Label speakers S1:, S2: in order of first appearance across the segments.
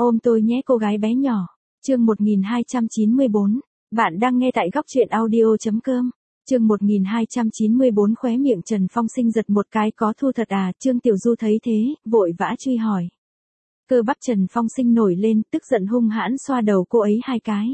S1: Ôm tôi nhé cô gái bé nhỏ. Chương 1294. Bạn đang nghe tại góc truyện audio.com. Chương 1294 khóe miệng Trần Phong Sinh giật một cái, có thu thật à? Trương Tiểu Du thấy thế, vội vã truy hỏi. Cơ bắp Trần Phong Sinh nổi lên, tức giận hung hãn xoa đầu cô ấy hai cái.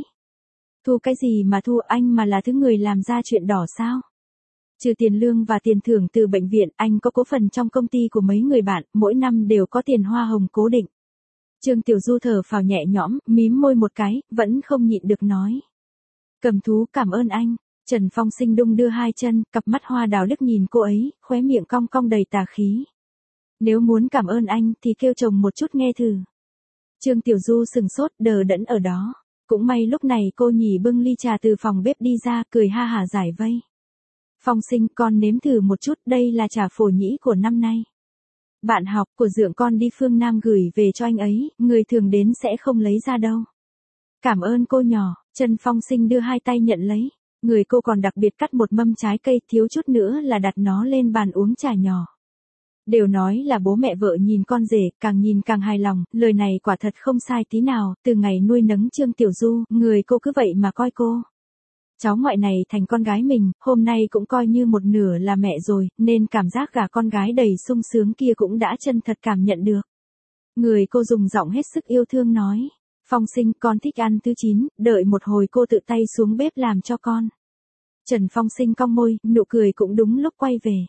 S1: Thu cái gì mà thu, anh mà là thứ người làm ra chuyện đỏ sao? Trừ tiền lương và tiền thưởng từ bệnh viện, anh có cổ phần trong công ty của mấy người bạn, mỗi năm đều có tiền hoa hồng cố định. Trương Tiểu Du thở phào nhẹ nhõm, mím môi một cái, vẫn không nhịn được nói. Cầm thú, cảm ơn anh. Trần Phong Sinh đung đưa hai chân, cặp mắt hoa đào liếc nhìn cô ấy, khóe miệng cong cong đầy tà khí. Nếu muốn cảm ơn anh thì kêu chồng một chút nghe thử. Trương Tiểu Du sừng sốt, đờ đẫn ở đó. Cũng may lúc này cô nhỉ bưng ly trà từ phòng bếp đi ra, cười ha hả giải vây. Phong Sinh, con nếm thử một chút, đây là trà phổ nhĩ của năm nay. Bạn học của Dượng con đi phương Nam gửi về cho anh ấy, người thường đến sẽ không lấy ra đâu. Cảm ơn cô nhỏ. Trần Phong Sinh đưa hai tay nhận lấy. Người cô còn đặc biệt cắt một mâm trái cây, thiếu chút nữa là đặt nó lên bàn uống trà nhỏ. Đều nói là bố mẹ vợ nhìn con rể, càng nhìn càng hài lòng, lời này quả thật không sai tí nào, từ ngày nuôi nấng Trương Tiểu Du, người cô cứ vậy mà coi cô. Cháu ngoại này thành con gái mình, hôm nay cũng coi như một nửa là mẹ rồi, nên cảm giác gả con gái đầy sung sướng kia cũng đã chân thật cảm nhận được. Người cô dùng giọng hết sức yêu thương nói. Phong Sinh, con thích ăn thứ 9, đợi một hồi cô tự tay xuống bếp làm cho con. Trần Phong Sinh cong môi, nụ cười cũng đúng lúc quay về.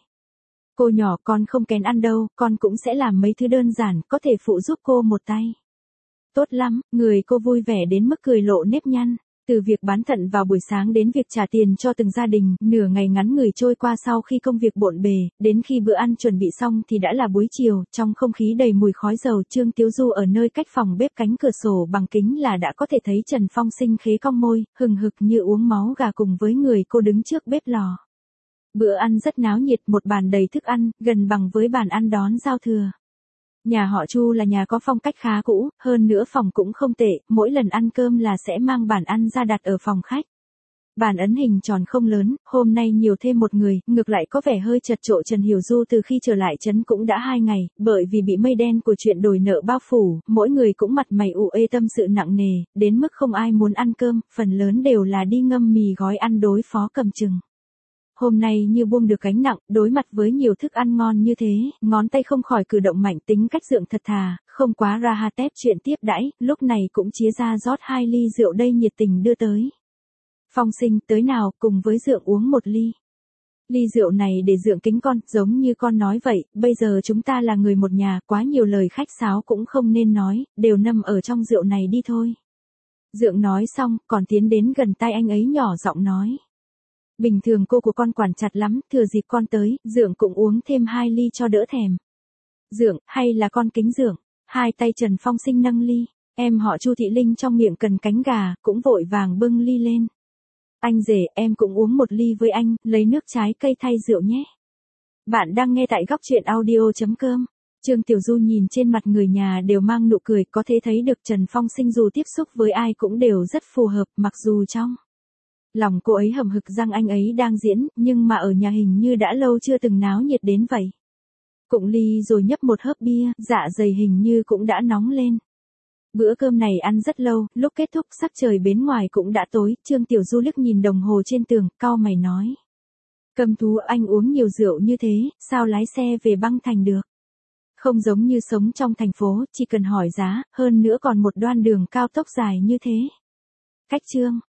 S1: Cô nhỏ, con không kén ăn đâu, con cũng sẽ làm mấy thứ đơn giản, có thể phụ giúp cô một tay. Tốt lắm, người cô vui vẻ đến mức cười lộ nếp nhăn. Từ việc bán thận vào buổi sáng đến việc trả tiền cho từng gia đình, nửa ngày ngắn ngủi trôi qua sau khi công việc bộn bề, đến khi bữa ăn chuẩn bị xong thì đã là buổi chiều, trong không khí đầy mùi khói dầu. Trương Tiểu Du ở nơi cách phòng bếp cánh cửa sổ bằng kính là đã có thể thấy Trần Phong Sinh khế cong môi, hừng hực như uống máu gà cùng với người cô đứng trước bếp lò. Bữa ăn rất náo nhiệt, một bàn đầy thức ăn, gần bằng với bàn ăn đón giao thừa. Nhà họ Chu là nhà có phong cách khá cũ, hơn nữa phòng cũng không tệ, mỗi lần ăn cơm là sẽ mang bàn ăn ra đặt ở phòng khách. Bàn ấn hình tròn không lớn, hôm nay nhiều thêm một người, ngược lại có vẻ hơi chật chội. Trần Hiểu Du từ khi trở lại trấn cũng đã 2 ngày, bởi vì bị mây đen của chuyện đòi nợ bao phủ, mỗi người cũng mặt mày ủ ê tâm sự nặng nề, đến mức không ai muốn ăn cơm, phần lớn đều là đi ngâm mì gói ăn đối phó cầm chừng. Hôm nay như buông được gánh nặng, đối mặt với nhiều thức ăn ngon như thế, ngón tay không khỏi cử động mạnh, tính cách Dượng thật thà, không quá ra ha tép chuyện tiếp đãi, lúc này cũng chía ra rót 2 ly rượu đây nhiệt tình đưa tới. Phong Sinh, tới nào, cùng với Dượng uống một ly. Ly rượu này để Dượng kính con, giống như con nói vậy, bây giờ chúng ta là người một nhà, quá nhiều lời khách sáo cũng không nên nói, đều nằm ở trong rượu này đi thôi. Dượng nói xong, còn tiến đến gần tai anh ấy nhỏ giọng nói. Bình thường cô của con quản chặt lắm, thừa dịp con tới, Dượng cũng uống thêm 2 ly cho đỡ thèm. Dượng, hay là con kính Dượng? Hai tay Trần Phong Sinh nâng ly, em họ Chu Thị Linh trong miệng cần cánh gà, cũng vội vàng bưng ly lên. Anh rể, em cũng uống một ly với anh, lấy nước trái cây thay rượu nhé. Bạn đang nghe tại góc truyện audio.com. Trương Tiểu Du nhìn trên mặt người nhà đều mang nụ cười, có thể thấy được Trần Phong Sinh dù tiếp xúc với ai cũng đều rất phù hợp, mặc dù trong lòng cô ấy hầm hực rằng anh ấy đang diễn, nhưng mà ở nhà hình như đã lâu chưa từng náo nhiệt đến vậy. Cụng ly rồi nhấp một hớp bia, dạ dày hình như cũng đã nóng lên. Bữa cơm này ăn rất lâu, lúc kết thúc sắc trời bên ngoài cũng đã tối. Trương Tiểu Du liếc nhìn đồng hồ trên tường, cau mày nói. Cầm thú, anh uống nhiều rượu như thế, sao lái xe về băng thành được? Không giống như sống trong thành phố, chỉ cần hỏi giá, hơn nữa còn một đoạn đường cao tốc dài như thế. Cách Trương